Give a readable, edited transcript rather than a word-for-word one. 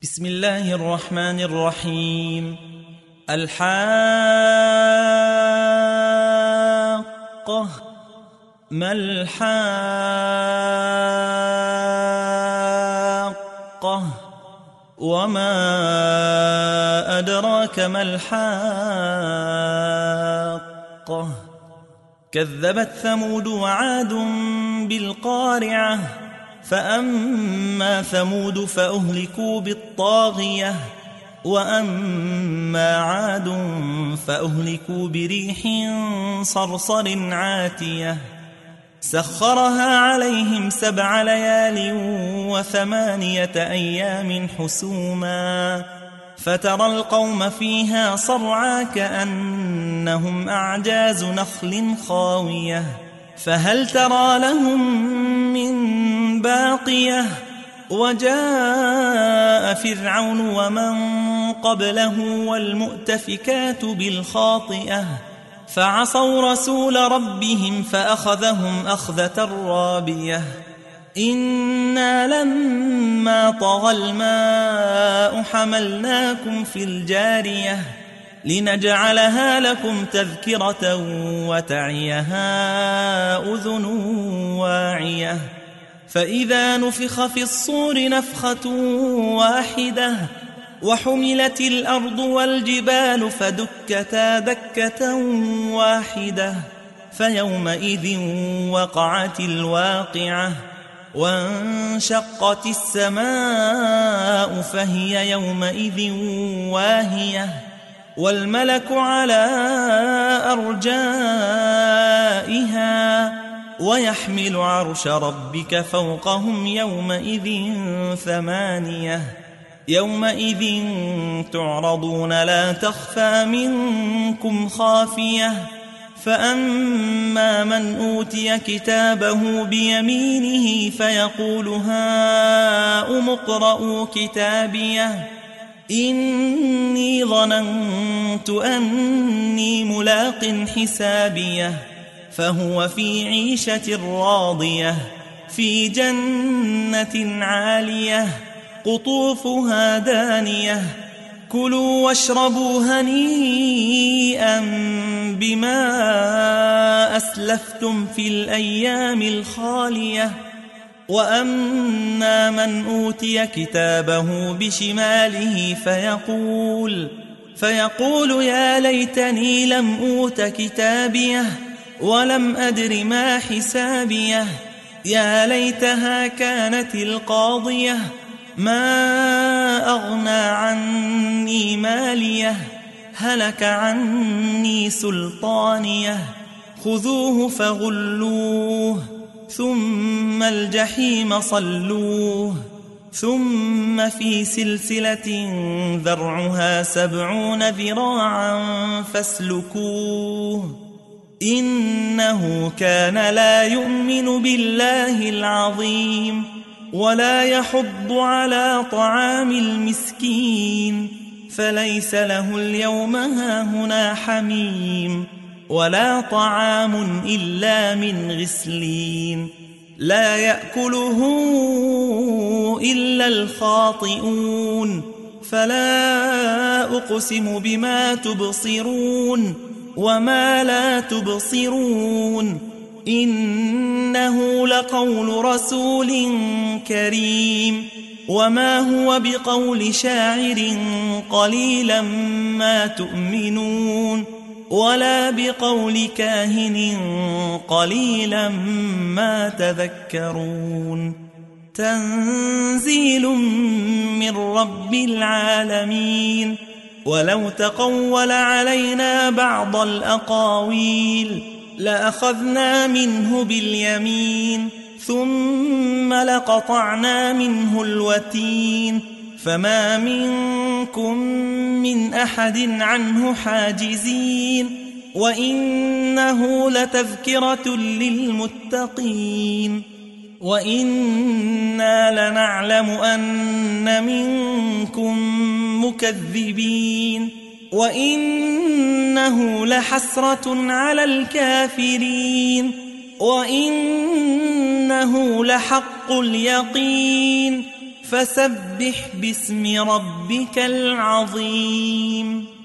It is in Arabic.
بسم الله الرحمن الرحيم. الحاقة ما الحاقة وما أدراك ما الحاقة كذبت ثمود وعاد بالقارعة فأما ثمود فأهلكوا بالطاغية وأما عاد فأهلكوا بريح صرصر عاتية سخرها عليهم 7 ليال و8 أيام حسوما فترى القوم فيها صرعى كأنهم أعجاز نخل خاوية فهل ترى لهم من باقية وجاء فرعون ومن قبله والمؤتفكات بالخاطئة فعصوا رسول ربهم فأخذهم أخذة رابية إنا لما طغى الماء حملناكم في الجارية لنجعلها لكم تذكرة وتعيها أذن واعية فإذا نفخ في الصور نفخة واحدة وحملت الأرض والجبال فدكتا دكة واحدة فيومئذ وقعت الواقعة وانشقت السماء فهي يومئذ واهية والملك على أرجائها ويحمل عرش ربك فوقهم يومئذ 8 يومئذ تعرضون لا تخفى منكم خافية فأما من أوتي كتابه بيمينه فيقول هاؤم اقرءوا كتابيه إني ظننت أني ملاق حسابيه فهو في عيشة راضية في جنة عالية قطوفها دانية كلوا واشربوا هنيئا بما أسلفتم في الأيام الخالية وأما من أوتي كتابه بشماله فيقول يا ليتني لم أوت كتابيه ولم أدر ما حسابيه يا ليتها كانت القاضية ما أغنى عني ماليه هلك عني سلطانيه خذوه فغلوه ثم الجحيم صلوه ثم في سلسلة ذرعها 70 ذراعا فاسلكوه إنه كان لا يؤمن بالله العظيم ولا يحض على طعام المسكين فليس له اليوم هاهنا حميم ولا طعام إلا من غسلين لا يأكله إلا الخاطئون فلا أقسم بما تبصرون وما لا تبصرون إنه لقول رسول كريم وما هو بقول شاعر قليلا ما تؤمنون ولا بقول كاهن قليلا ما تذكرون تنزيل من رب العالمين ولو تقول علينا بعض الأقاويل لأخذنا منه باليمين ثم لقطعنا منه الوتين فما منكم من أحد عنه حاجزين وإنه لتذكرة للمتقين وإنا لنعلم أن منكم مكذبين وإنه لحسرة على الكافرين وإنه لحق اليقين فسبح باسم ربك العظيم